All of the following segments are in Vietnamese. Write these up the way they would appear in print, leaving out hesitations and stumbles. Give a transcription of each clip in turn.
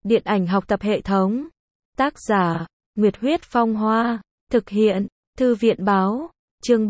Điện ảnh học tập hệ thống. Tác giả, Nguyệt Huyết Phong Hoa. Thực hiện, Thư viện Báo. Chương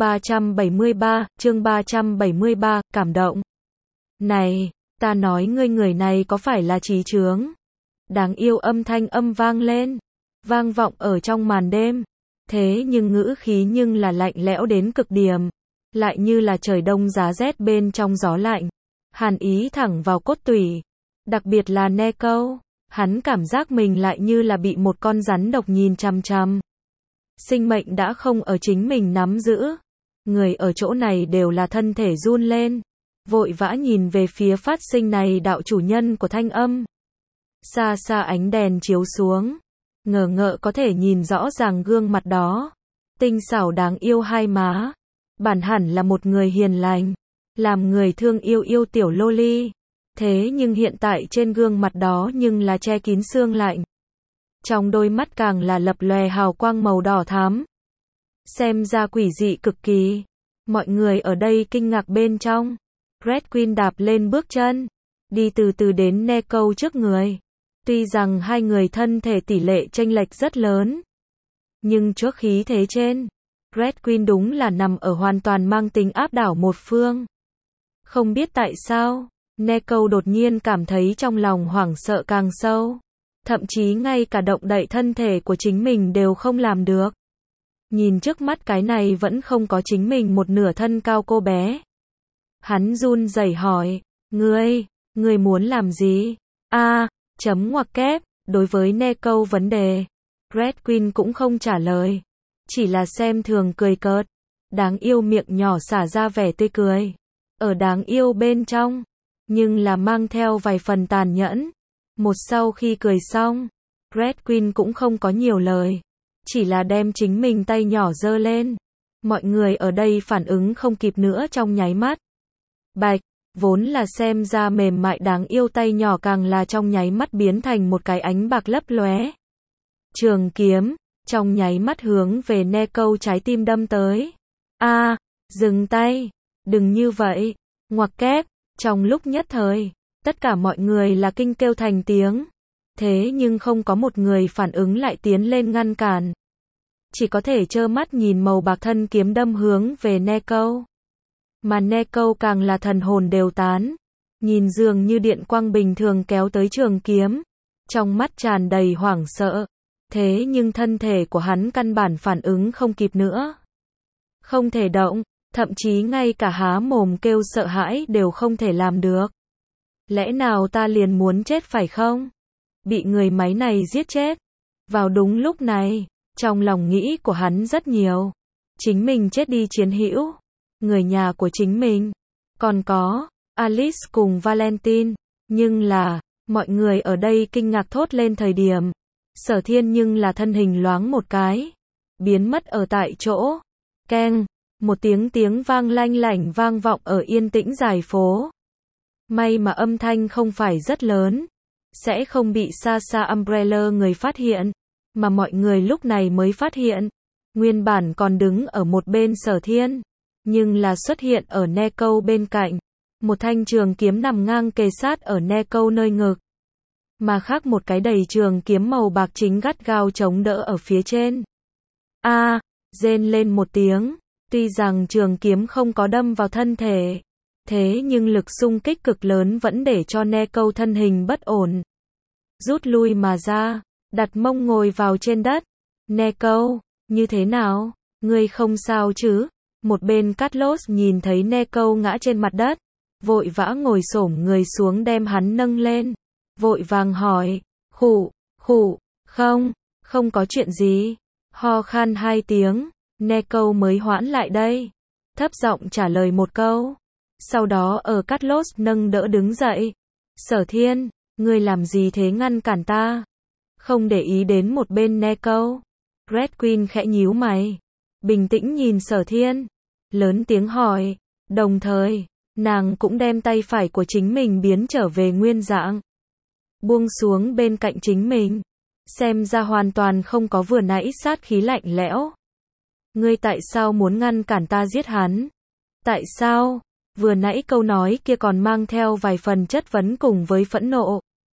373, cảm động. Này, ta nói ngươi người này có phải là trí chướng? Đáng yêu âm thanh vang lên, vang vọng ở trong màn đêm. Thế nhưng ngữ khí nhưng là lạnh lẽo đến cực điểm, lại như là trời đông giá rét bên trong gió lạnh. Hàn ý thẳng vào cốt tủy. Đặc biệt là Neko, hắn cảm giác mình lại như là bị một con rắn độc nhìn chằm chằm. Sinh mệnh đã không ở chính mình nắm giữ. Người ở chỗ này đều là thân thể run lên, vội vã nhìn về phía phát sinh này đạo chủ nhân của thanh âm. Xa xa ánh đèn chiếu xuống, ngờ ngợ có thể nhìn rõ ràng gương mặt đó. Tinh xảo đáng yêu hai má. Bản hẳn là một người hiền lành, làm người thương yêu tiểu loli. Thế nhưng hiện tại trên gương mặt đó nhưng là che kín sương lạnh. Trong đôi mắt càng là lập lòe hào quang màu đỏ thắm. Xem ra quỷ dị cực kỳ. Mọi người ở đây kinh ngạc bên trong. Red Queen đạp lên bước chân, đi từ từ đến Neko trước người. Tuy rằng hai người thân thể tỷ lệ chênh lệch rất lớn, nhưng trước khí thế trên, Red Queen đúng là nằm ở hoàn toàn mang tính áp đảo một phương. Không biết tại sao, Neko đột nhiên cảm thấy trong lòng hoảng sợ càng sâu. Thậm chí ngay cả động đậy thân thể của chính mình đều không làm được. Nhìn trước mắt cái này vẫn không có chính mình một nửa thân cao cô bé. Hắn run rẩy hỏi, ngươi muốn làm gì? Chấm ngoặc kép, đối với Neko vấn đề, Red Queen cũng không trả lời. Chỉ là xem thường cười cợt. Đáng yêu miệng nhỏ xả ra vẻ tươi cười. Ở đáng yêu bên trong, nhưng là mang theo vài phần tàn nhẫn. Một sau khi cười xong, Red Queen cũng không có nhiều lời. Chỉ là đem chính mình tay nhỏ giơ lên. Mọi người ở đây phản ứng không kịp nữa trong nháy mắt. Bạch, vốn là xem ra mềm mại đáng yêu tay nhỏ càng là trong nháy mắt biến thành một cái ánh bạc lấp lóe. Trường kiếm, trong nháy mắt hướng về Neko trái tim đâm tới. Dừng tay, đừng như vậy, ngoặc kép, trong lúc nhất thời, tất cả mọi người là kinh kêu thành tiếng. Thế nhưng không có một người phản ứng lại tiến lên ngăn cản. Chỉ có thể trơ mắt nhìn màu bạc thân kiếm đâm hướng về Neko. Mà Neko càng là thần hồn đều tán. Nhìn dường như điện quang bình thường kéo tới trường kiếm. Trong mắt tràn đầy hoảng sợ. Thế nhưng thân thể của hắn căn bản phản ứng không kịp nữa. Không thể động, thậm chí ngay cả há mồm kêu sợ hãi đều không thể làm được. Lẽ nào ta liền muốn chết phải không? Bị người máy này giết chết. Vào đúng lúc này, trong lòng nghĩ của hắn rất nhiều. Chính mình chết đi chiến hữu, người nhà của chính mình, còn có Alice cùng Valentine. Nhưng là, mọi người ở đây kinh ngạc thốt lên thời điểm, Sở Thiên nhưng là thân hình loáng một cái, biến mất ở tại chỗ. Keng, một tiếng vang lanh lảnh vang vọng ở yên tĩnh dài phố. May mà âm thanh không phải rất lớn, sẽ không bị xa Umbrella người phát hiện, mà mọi người lúc này mới phát hiện. Nguyên bản còn đứng ở một bên Sở Thiên, nhưng là xuất hiện ở Neko bên cạnh. Một thanh trường kiếm nằm ngang kề sát ở Neko nơi ngực. Mà khác một cái đầy trường kiếm màu bạc chính gắt gao chống đỡ ở phía trên. Rên lên một tiếng, tuy rằng trường kiếm không có đâm vào thân thể, thế nhưng lực xung kích cực lớn vẫn để cho Neko thân hình bất ổn. Rút lui mà ra, đặt mông ngồi vào trên đất. Neko, như thế nào? Ngươi không sao chứ? Một bên Carlos nhìn thấy Neko ngã trên mặt đất, vội vã ngồi xổm người xuống đem hắn nâng lên. Vội vàng hỏi, khụ, không có chuyện gì. Ho khan 2 tiếng, Neko mới hoãn lại đây. Thấp giọng trả lời một câu. Sau đó ở Carlos nâng đỡ đứng dậy. Sở Thiên, ngươi làm gì thế, ngăn cản ta? Không để ý đến một bên Neko. Red Queen khẽ nhíu mày, bình tĩnh nhìn Sở Thiên, lớn tiếng hỏi. Đồng thời, nàng cũng đem tay phải của chính mình biến trở về nguyên dạng, buông xuống bên cạnh chính mình. Xem ra hoàn toàn không có vừa nãy sát khí lạnh lẽo. Ngươi tại sao muốn ngăn cản ta giết hắn? Tại sao? Vừa nãy câu nói kia còn mang theo vài phần chất vấn cùng với phẫn nộ.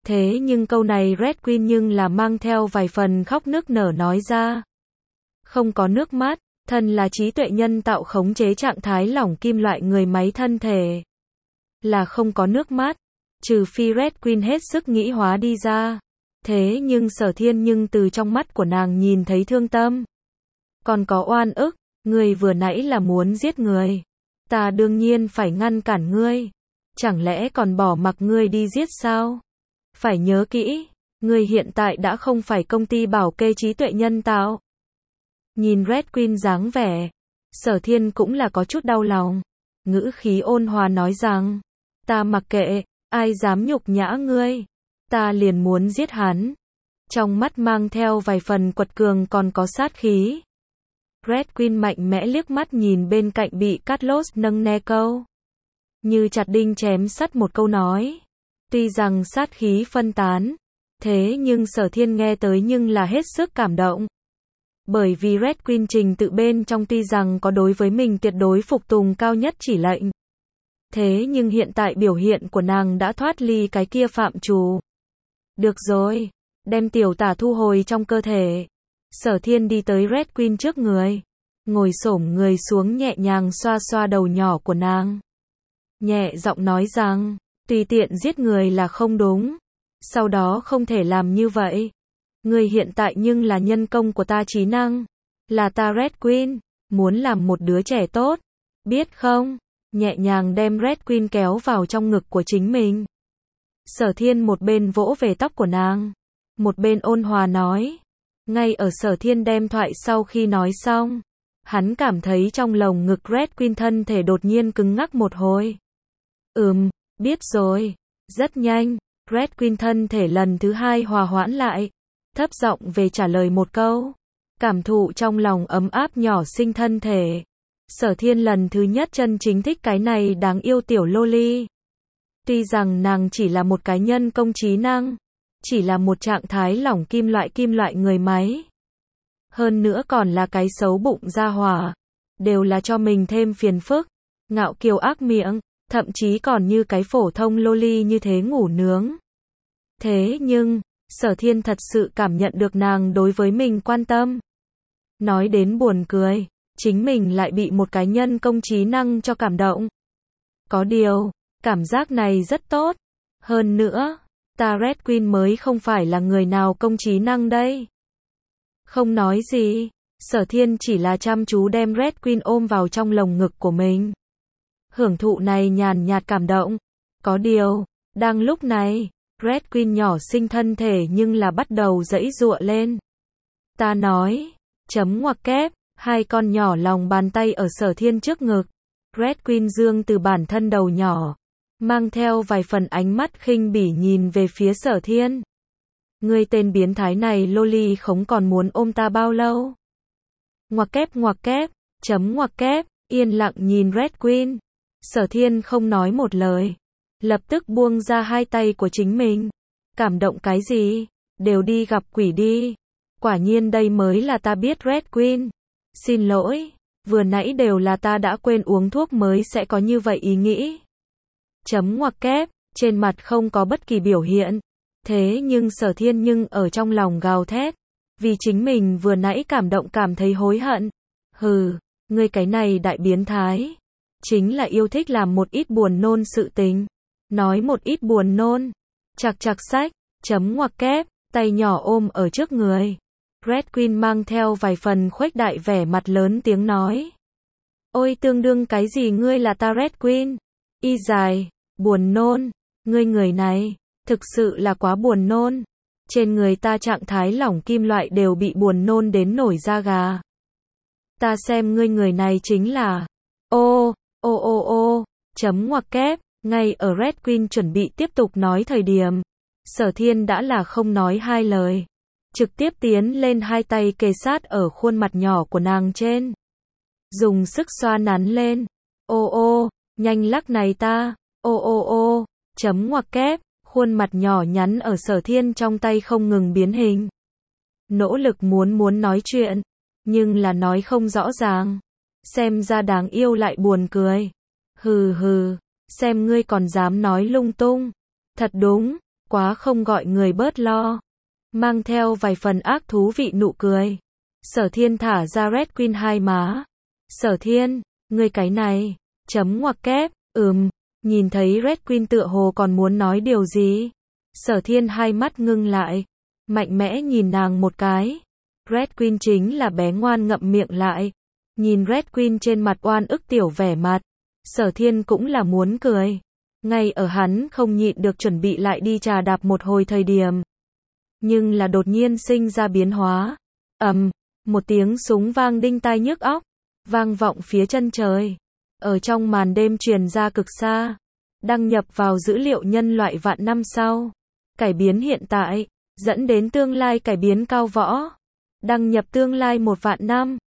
Thế nhưng câu này Red Queen nhưng là mang theo vài phần khóc nức nở nói ra. Không có nước mắt, thần là trí tuệ nhân tạo khống chế trạng thái lỏng kim loại người máy thân thể. Là không có nước mắt, trừ phi Red Queen hết sức nghĩ hóa đi ra. Thế nhưng Sở Thiên nhưng từ trong mắt của nàng nhìn thấy thương tâm. Còn có oan ức, ngươi vừa nãy là muốn giết người. Ta đương nhiên phải ngăn cản ngươi. Chẳng lẽ còn bỏ mặc ngươi đi giết sao? Phải nhớ kỹ, ngươi hiện tại đã không phải công ty bảo kê trí tuệ nhân tạo. Nhìn Red Queen dáng vẻ, Sở Thiên cũng là có chút đau lòng. Ngữ khí ôn hòa nói rằng, ta mặc kệ, ai dám nhục nhã ngươi, ta liền muốn giết hắn. Trong mắt mang theo vài phần quật cường còn có sát khí. Red Queen mạnh mẽ liếc mắt nhìn bên cạnh bị Carlos nâng ne câu. Như chặt đinh chém sắt một câu nói. Tuy rằng sát khí phân tán, thế nhưng Sở Thiên nghe tới nhưng là hết sức cảm động. Bởi vì Red Queen trình tự bên trong tuy rằng có đối với mình tuyệt đối phục tùng cao nhất chỉ lệnh. Thế nhưng hiện tại biểu hiện của nàng đã thoát ly cái kia phạm trù. Được rồi, đem tiểu tả thu hồi trong cơ thể. Sở Thiên đi tới Red Queen trước người, ngồi xổm người xuống nhẹ nhàng xoa xoa đầu nhỏ của nàng. Nhẹ giọng nói rằng, tùy tiện giết người là không đúng. Sau đó không thể làm như vậy. Ngươi hiện tại nhưng là nhân công của ta trí năng. Là ta Red Queen, muốn làm một đứa trẻ tốt. Biết không? Nhẹ nhàng đem Red Queen kéo vào trong ngực của chính mình. Sở Thiên một bên vỗ về tóc của nàng, một bên ôn hòa nói. Ngay ở Sở Thiên đem thoại sau khi nói xong, hắn cảm thấy trong lồng ngực Red Queen thân thể đột nhiên cứng ngắc một hồi. Biết rồi. Rất nhanh, Red Queen thân thể lần thứ hai hòa hoãn lại, thấp giọng về trả lời một câu. Cảm thụ trong lòng ấm áp nhỏ xinh thân thể. Sở Thiên lần thứ nhất chân chính thích cái này đáng yêu tiểu loli. Tuy rằng nàng chỉ là một cái nhân công trí năng, chỉ là một trạng thái lỏng kim loại người máy. Hơn nữa còn là cái xấu bụng gia hỏa, đều là cho mình thêm phiền phức, ngạo kiều ác miệng, thậm chí còn như cái phổ thông loli như thế ngủ nướng. Thế nhưng, Sở Thiên thật sự cảm nhận được nàng đối với mình quan tâm. Nói đến buồn cười, chính mình lại bị một cái nhân công trí năng cho cảm động. Có điều, cảm giác này rất tốt. Hơn nữa, ta Red Queen mới không phải là người nào công trí năng đây. Không nói gì, Sở Thiên chỉ là chăm chú đem Red Queen ôm vào trong lồng ngực của mình. Hưởng thụ này nhàn nhạt cảm động. Có điều, đang lúc này, Red Queen nhỏ xinh thân thể nhưng là bắt đầu giãy giụa lên. Ta nói, chấm ngoặc kép, hai con nhỏ lòng bàn tay ở Sở Thiên trước ngực. Red Queen dương từ bản thân đầu nhỏ, mang theo vài phần ánh mắt khinh bỉ nhìn về phía Sở Thiên. Ngươi tên biến thái này loli không còn muốn ôm ta bao lâu. Ngoặc kép, chấm ngoặc kép, yên lặng nhìn Red Queen. Sở Thiên không nói một lời, lập tức buông ra hai tay của chính mình. Cảm động cái gì? Đều đi gặp quỷ đi. Quả nhiên đây mới là ta biết Red Queen. Xin lỗi, vừa nãy đều là ta đã quên uống thuốc mới sẽ có như vậy ý nghĩ. Chấm ngoặc kép, trên mặt không có bất kỳ biểu hiện. Thế nhưng Sở Thiên nhưng ở trong lòng gào thét. Vì chính mình vừa nãy cảm động cảm thấy hối hận. Hừ, ngươi cái này đại biến thái. Chính là yêu thích làm một ít buồn nôn sự tình. Nói một ít buồn nôn. Chạc sách, chấm ngoặc kép, tay nhỏ ôm ở trước người. Red Queen mang theo vài phần khuếch đại vẻ mặt lớn tiếng nói. Ôi tương đương cái gì ngươi là ta Red Queen? Y dài, buồn nôn, ngươi người này, thực sự là quá buồn nôn. Trên người ta trạng thái lỏng kim loại đều bị buồn nôn đến nổi da gà. Ta xem ngươi người này chính là... Chấm ngoặc kép, ngay ở Red Queen chuẩn bị tiếp tục nói thời điểm. Sở Thiên đã là không nói hai lời. Trực tiếp tiến lên hai tay kề sát ở khuôn mặt nhỏ của nàng trên. Dùng sức xoa nắn lên. Nhanh lắc này ta. Chấm ngoặc kép, khuôn mặt nhỏ nhắn ở Sở Thiên trong tay không ngừng biến hình. Nỗ lực muốn nói chuyện, nhưng là nói không rõ ràng. Xem ra đáng yêu lại buồn cười. Hừ, xem ngươi còn dám nói lung tung. Thật đúng, quá không gọi người bớt lo. Mang theo vài phần ác thú vị nụ cười. Sở Thiên thả ra Red Queen hai má. Sở Thiên, ngươi cái này, chấm ngoặc kép, nhìn thấy Red Queen tựa hồ còn muốn nói điều gì. Sở Thiên hai mắt ngưng lại, mạnh mẽ nhìn nàng một cái. Red Queen chính là bé ngoan ngậm miệng lại. Nhìn Red Queen trên mặt oan ức tiểu vẻ mặt, Sở Thiên cũng là muốn cười. Ngay ở hắn không nhịn được chuẩn bị lại đi trà đạp một hồi thời điểm. Nhưng là đột nhiên sinh ra biến hóa. Một tiếng súng vang đinh tai nhức óc, vang vọng phía chân trời. Ở trong màn đêm truyền ra cực xa. Đăng nhập vào dữ liệu nhân loại vạn năm sau. Cải biến hiện tại, dẫn đến tương lai cải biến cao võ. Đăng nhập tương lai 1 vạn năm.